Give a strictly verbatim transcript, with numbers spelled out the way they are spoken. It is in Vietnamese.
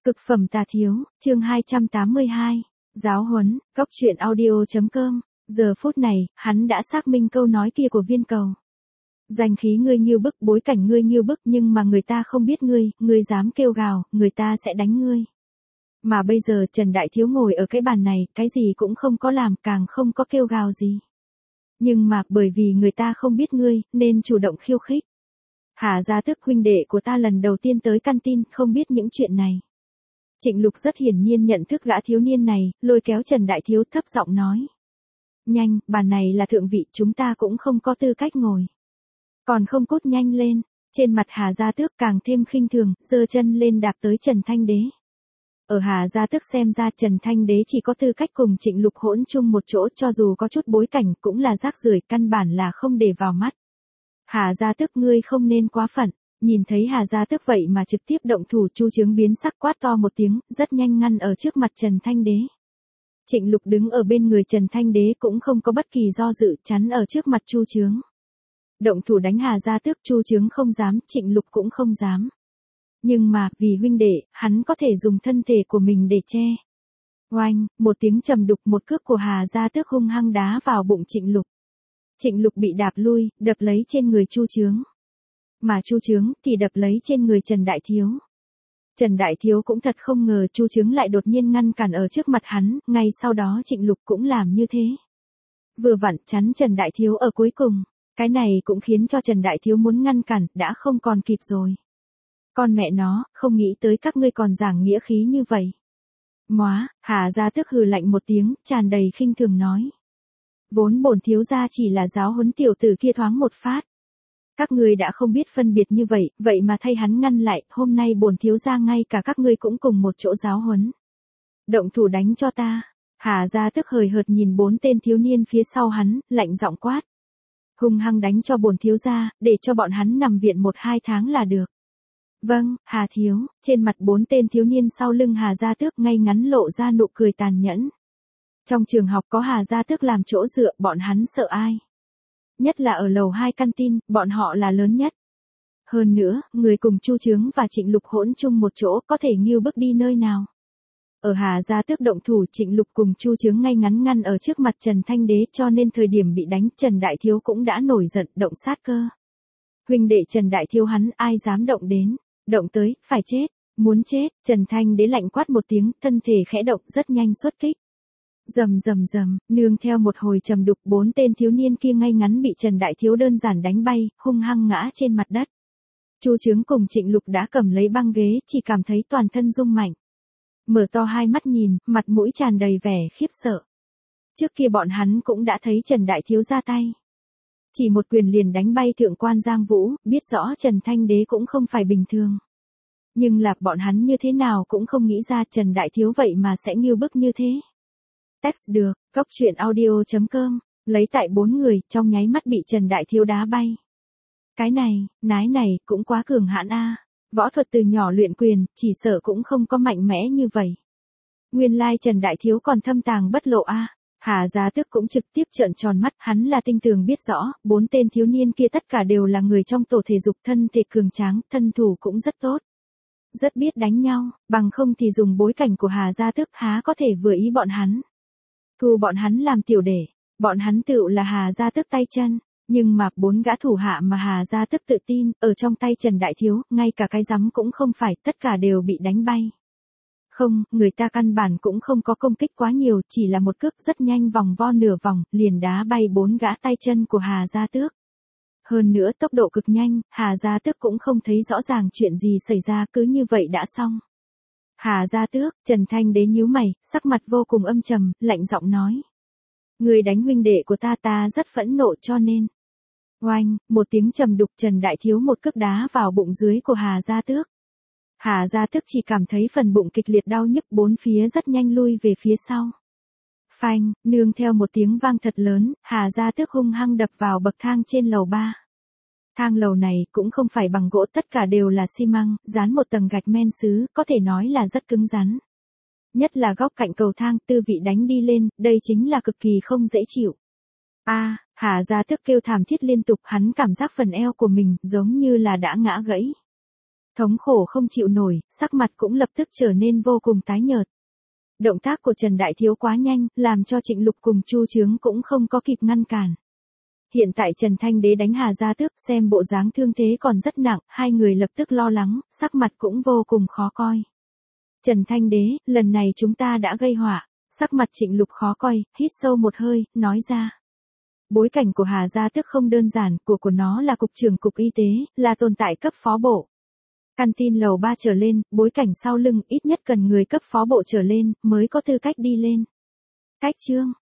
Cực phẩm tà thiếu, chương hai trăm tám mươi hai. Giáo huấn, góc truyện audio chấm com. Giờ phút này, hắn đã xác minh câu nói kia của viên cầu. Danh khí ngươi nghiêu bức, bối cảnh ngươi nghiêu bức, nhưng mà người ta không biết ngươi, ngươi dám kêu gào, người ta sẽ đánh ngươi. Mà bây giờ Trần Đại Thiếu ngồi ở cái bàn này, cái gì cũng không có làm, càng không có kêu gào gì. Nhưng mà, bởi vì người ta không biết ngươi, nên chủ động khiêu khích. Hà Gia Tước huynh đệ của ta lần đầu tiên tới căn tin, không biết những chuyện này. Trịnh Lục rất hiển nhiên nhận thức gã thiếu niên này, lôi kéo Trần Đại Thiếu thấp giọng nói. Nhanh, bàn này là thượng vị, chúng ta cũng không có tư cách ngồi. Còn không cút nhanh lên, trên mặt Hà Gia Tước càng thêm khinh thường, giơ chân lên đạp tới Trần Thanh Đế. Ở Hà Gia Tước xem ra Trần Thanh Đế chỉ có tư cách cùng Trịnh Lục hỗn chung một chỗ, cho dù có chút bối cảnh cũng là rác rưởi, căn bản là không để vào mắt. Hà Gia Tước ngươi không nên quá phận. Nhìn thấy Hà Gia Tước vậy mà trực tiếp động thủ, Chu Chướng biến sắc quát to một tiếng, rất nhanh ngăn ở trước mặt Trần Thanh Đế. Trịnh Lục đứng ở bên người Trần Thanh Đế cũng không có bất kỳ do dự, chắn ở trước mặt Chu Chướng. Động thủ đánh Hà Gia Tước, Chu Chướng không dám, Trịnh Lục cũng không dám. Nhưng mà, vì huynh đệ, hắn có thể dùng thân thể của mình để che. Oanh, một tiếng trầm đục, một cước của Hà Gia Tước hung hăng đá vào bụng Trịnh Lục. Trịnh Lục bị đạp lui, đập lấy trên người Chu Chướng. Mà Chu Chướng thì đập lấy trên người Trần Đại Thiếu. Trần Đại Thiếu cũng thật không ngờ Chu Chướng lại đột nhiên ngăn cản ở trước mặt hắn, ngay sau đó Trịnh Lục cũng làm như thế. Vừa vặn chắn Trần Đại Thiếu ở cuối cùng, cái này cũng khiến cho Trần Đại Thiếu muốn ngăn cản, đã không còn kịp rồi. Con mẹ nó, không nghĩ tới các ngươi còn giảng nghĩa khí như vậy. Móa, Hà Gia Tước hừ lạnh một tiếng, tràn đầy khinh thường nói. Vốn bổn thiếu gia chỉ là giáo huấn tiểu tử kia thoáng một phát. Các ngươi đã không biết phân biệt như vậy, vậy mà thay hắn ngăn lại, hôm nay bổn thiếu gia ngay cả các ngươi cũng cùng một chỗ giáo huấn. Động thủ đánh cho ta. Hà Gia Tước hời hợt nhìn bốn tên thiếu niên phía sau hắn, lạnh giọng quát. Hung hăng đánh cho bổn thiếu gia, để cho bọn hắn nằm viện một hai tháng là được. Vâng, Hà Thiếu, trên mặt bốn tên thiếu niên sau lưng Hà Gia Tước ngay ngắn lộ ra nụ cười tàn nhẫn. Trong trường học có Hà Gia Tước làm chỗ dựa, bọn hắn sợ ai? Nhất là ở lầu hai căn tin, bọn họ là lớn nhất. Hơn nữa, người cùng Chu Chướng và Trịnh Lục hỗn chung một chỗ có thể nghiêu bước đi nơi nào. Ở Hà Gia Tước động thủ, Trịnh Lục cùng Chu Chướng ngay ngắn ngăn ở trước mặt Trần Thanh Đế, cho nên thời điểm bị đánh Trần Đại Thiếu cũng đã nổi giận, động sát cơ. Huynh đệ Trần Đại Thiếu hắn ai dám động đến, động tới, phải chết, muốn chết, Trần Thanh Đế lạnh quát một tiếng, thân thể khẽ động rất nhanh xuất kích. Rầm rầm rầm, nương theo một hồi trầm đục, bốn tên thiếu niên kia ngay ngắn bị Trần Đại Thiếu đơn giản đánh bay, hung hăng ngã trên mặt đất. Chu Chướng cùng Trịnh Lục đã cầm lấy băng ghế, chỉ cảm thấy toàn thân rung mạnh. Mở to hai mắt nhìn, mặt mũi tràn đầy vẻ khiếp sợ. Trước kia bọn hắn cũng đã thấy Trần Đại Thiếu ra tay. Chỉ một quyền liền đánh bay thượng quan Giang Vũ, biết rõ Trần Thanh Đế cũng không phải bình thường. Nhưng là bọn hắn như thế nào cũng không nghĩ ra Trần Đại Thiếu vậy mà sẽ nghiêu bức như thế. Text được, góc truyện audio chấm com, lấy tại bốn người, trong nháy mắt bị Trần Đại Thiếu đá bay. Cái này, nái này, cũng quá cường hãn a. Võ thuật từ nhỏ luyện quyền, chỉ sợ cũng không có mạnh mẽ như vậy. Nguyên lai Trần Đại Thiếu còn thâm tàng bất lộ a. Hà Gia Tước cũng trực tiếp trợn tròn mắt, hắn là tinh tường biết rõ, bốn tên thiếu niên kia tất cả đều là người trong tổ thể dục, thân thể cường tráng, thân thủ cũng rất tốt. Rất biết đánh nhau, bằng không thì dùng bối cảnh của Hà Gia Tước há có thể vừa ý bọn hắn. Thu bọn hắn làm tiểu đệ, bọn hắn tựu là Hà Gia Tước tay chân, nhưng mà bốn gã thủ hạ mà Hà Gia Tước tự tin, ở trong tay Trần Đại Thiếu, ngay cả cái rắm cũng không phải, tất cả đều bị đánh bay. Không, người ta căn bản cũng không có công kích quá nhiều, chỉ là một cước rất nhanh vòng vo nửa vòng, liền đá bay bốn gã tay chân của Hà Gia Tước. Hơn nữa tốc độ cực nhanh, Hà Gia Tước cũng không thấy rõ ràng chuyện gì xảy ra, cứ như vậy đã xong. Hà Gia Tước, Trần Thanh Đế nhíu mày, sắc mặt vô cùng âm trầm, lạnh giọng nói. Người đánh huynh đệ của ta ta rất phẫn nộ cho nên. Oanh, một tiếng trầm đục, Trần Đại Thiếu một cước đá vào bụng dưới của Hà Gia Tước. Hà Gia Tước chỉ cảm thấy phần bụng kịch liệt đau nhức, bốn phía rất nhanh lui về phía sau. Phanh, nương theo một tiếng vang thật lớn, Hà Gia Tước hung hăng đập vào bậc thang trên lầu ba. Thang lầu này cũng không phải bằng gỗ, tất cả đều là xi măng, dán một tầng gạch men sứ, có thể nói là rất cứng rắn. Nhất là góc cạnh cầu thang, tư vị đánh đi lên, đây chính là cực kỳ không dễ chịu. A, Hà Gia Tước kêu thảm thiết liên tục, hắn cảm giác phần eo của mình giống như là đã ngã gãy. Thống khổ không chịu nổi, sắc mặt cũng lập tức trở nên vô cùng tái nhợt. Động tác của Trần Đại Thiếu quá nhanh, làm cho Trịnh Lục cùng Chu Chướng cũng không có kịp ngăn cản. Hiện tại Trần Thanh Đế đánh Hà Gia Tước, xem bộ dáng thương thế còn rất nặng, hai người lập tức lo lắng, sắc mặt cũng vô cùng khó coi. Trần Thanh Đế, lần này chúng ta đã gây họa. Sắc mặt Trịnh Lục khó coi, hít sâu một hơi, nói ra. Bối cảnh của Hà Gia Tước không đơn giản, của của nó là cục trưởng cục y tế, là tồn tại cấp phó bộ. Căn tin lầu ba trở lên, bối cảnh sau lưng ít nhất cần người cấp phó bộ trở lên, mới có tư cách đi lên. Cách chương.